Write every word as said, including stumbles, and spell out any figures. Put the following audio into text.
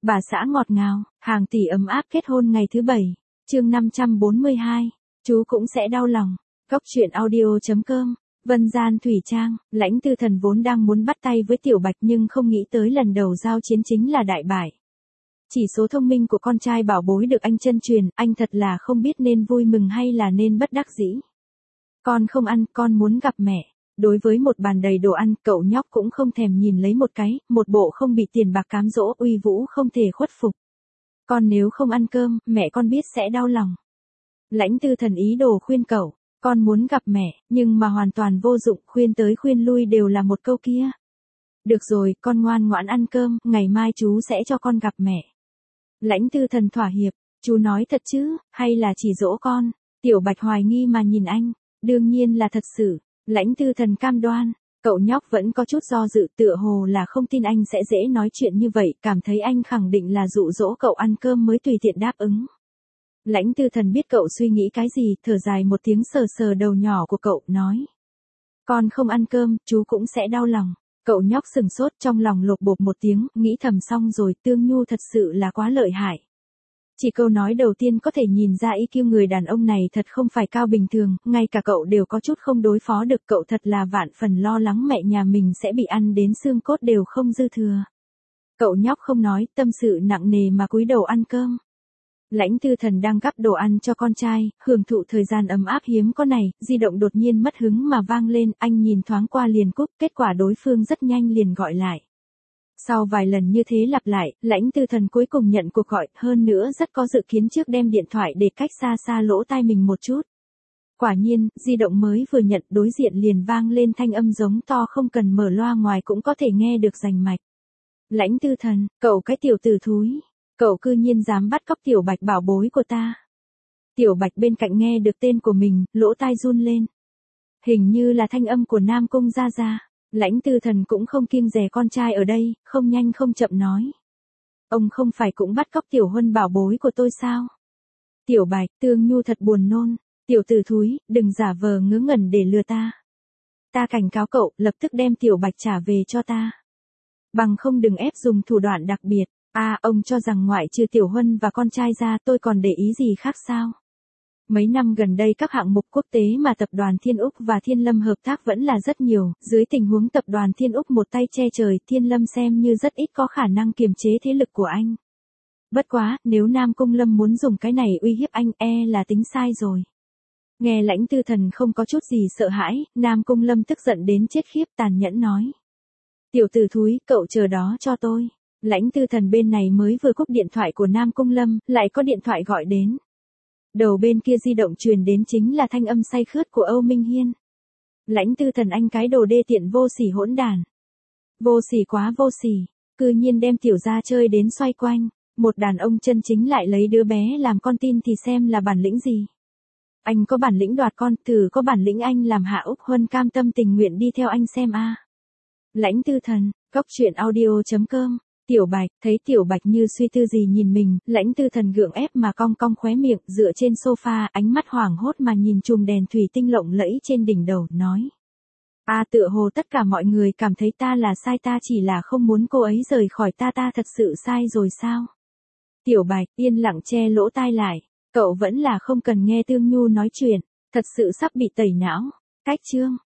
Bà xã ngọt ngào, hàng tỷ ấm áp kết hôn ngày thứ bảy. Chương năm trăm bốn mươi hai, chú cũng sẽ đau lòng. Góc truyện audio.com. Vân gian thủy trang, Lãnh Tư Thần vốn đang muốn bắt tay với Tiểu Bạch nhưng không nghĩ tới lần đầu giao chiến chính là đại bại. Chỉ số thông minh của con trai bảo bối được anh chân truyền, anh thật là không biết nên vui mừng hay là nên bất đắc dĩ. Con không ăn, con muốn gặp mẹ. Đối với một bàn đầy đồ ăn, cậu nhóc cũng không thèm nhìn lấy một cái, một bộ không bị tiền bạc cám dỗ uy vũ không thể khuất phục. Con nếu không ăn cơm, mẹ con biết sẽ đau lòng. Lãnh Tư Thần ý đồ khuyên cậu, con muốn gặp mẹ, nhưng mà hoàn toàn vô dụng, khuyên tới khuyên lui đều là một câu kia. Được rồi, con ngoan ngoãn ăn cơm, ngày mai chú sẽ cho con gặp mẹ. Lãnh Tư Thần thỏa hiệp, chú nói thật chứ, hay là chỉ dỗ con? Tiểu Bạch hoài nghi mà nhìn anh, đương nhiên là thật sự. Lãnh Tư Thần cam đoan, cậu nhóc vẫn có chút do dự, tựa hồ là không tin anh sẽ dễ nói chuyện như vậy, cảm thấy anh khẳng định là dụ dỗ cậu ăn cơm mới tùy tiện đáp ứng. Lãnh Tư Thần biết cậu suy nghĩ cái gì, thở dài một tiếng sờ sờ đầu nhỏ của cậu, nói. Con không ăn cơm, chú cũng sẽ đau lòng. Cậu nhóc sừng sốt, trong lòng lột bột một tiếng, nghĩ thầm xong rồi, Tương Nhu thật sự là quá lợi hại. Chỉ câu nói đầu tiên có thể nhìn ra ý kiêu người đàn ông này thật không phải cao bình thường, ngay cả cậu đều có chút không đối phó được, cậu thật là vạn phần lo lắng mẹ nhà mình sẽ bị ăn đến xương cốt đều không dư thừa. Cậu nhóc không nói, tâm sự nặng nề mà cúi đầu ăn cơm. Lãnh Tư Thần đang gắp đồ ăn cho con trai, hưởng thụ thời gian ấm áp hiếm có này, di động đột nhiên mất hứng mà vang lên, anh nhìn thoáng qua liền cúp, kết quả đối phương rất nhanh liền gọi lại. Sau vài lần như thế lặp lại, Lãnh Tư Thần cuối cùng nhận cuộc gọi, hơn nữa rất có dự kiến trước đem điện thoại để cách xa xa lỗ tai mình một chút. Quả nhiên, di động mới vừa nhận đối diện liền vang lên thanh âm giống to không cần mở loa ngoài cũng có thể nghe được rành mạch. Lãnh Tư Thần, cậu cái tiểu tử thúi, cậu cư nhiên dám bắt cóc Tiểu Bạch bảo bối của ta. Tiểu Bạch bên cạnh nghe được tên của mình, lỗ tai run lên. Hình như là thanh âm của Nam Cung Gia Gia. Lãnh Tư Thần cũng không kiêng dè con trai ở đây, không nhanh không chậm nói. Ông không phải cũng bắt cóc Tiểu Huân bảo bối của tôi sao? Tiểu Bạch, Tương Nhu thật buồn nôn, tiểu tử thúi, đừng giả vờ ngớ ngẩn để lừa ta. Ta cảnh cáo cậu, lập tức đem Tiểu Bạch trả về cho ta. Bằng không đừng ép dùng thủ đoạn đặc biệt. À, ông cho rằng ngoại trừ Tiểu Huân và con trai ra tôi còn để ý gì khác sao? Mấy năm gần đây các hạng mục quốc tế mà tập đoàn Thiên Úc và Thiên Lâm hợp tác vẫn là rất nhiều, dưới tình huống tập đoàn Thiên Úc một tay che trời, Thiên Lâm xem như rất ít có khả năng kiềm chế thế lực của anh. Bất quá, nếu Nam Cung Lâm muốn dùng cái này uy hiếp anh, e là tính sai rồi. Nghe Lãnh Tư Thần không có chút gì sợ hãi, Nam Cung Lâm tức giận đến chết khiếp, tàn nhẫn nói. Tiểu tử thúi, cậu chờ đó cho tôi. Lãnh Tư Thần bên này mới vừa cúp điện thoại của Nam Cung Lâm, lại có điện thoại gọi đến. Đầu bên kia di động truyền đến chính là thanh âm say khướt của Âu Minh Hiên. Lãnh Tư Thần anh cái đồ đê tiện vô sỉ hỗn đàn. Vô sỉ quá vô sỉ, cư nhiên đem tiểu gia chơi đến xoay quanh, một đàn ông chân chính lại lấy đứa bé làm con tin thì xem là bản lĩnh gì. Anh có bản lĩnh đoạt con, thử có bản lĩnh anh làm Hạ Úc Huân cam tâm tình nguyện đi theo anh xem a. Lãnh Tư Thần, góc truyện audio.com. Tiểu Bạch, thấy Tiểu Bạch như suy tư gì nhìn mình, Lãnh Tư Thần gượng ép mà cong cong khóe miệng, dựa trên sofa, ánh mắt hoảng hốt mà nhìn chùm đèn thủy tinh lộng lẫy trên đỉnh đầu, nói. À, tựa hồ tất cả mọi người cảm thấy ta là sai, ta chỉ là không muốn cô ấy rời khỏi ta, ta thật sự sai rồi sao? Tiểu Bạch, yên lặng che lỗ tai lại, cậu vẫn là không cần nghe Tương Nhu nói chuyện, thật sự sắp bị tẩy não. Cách chương.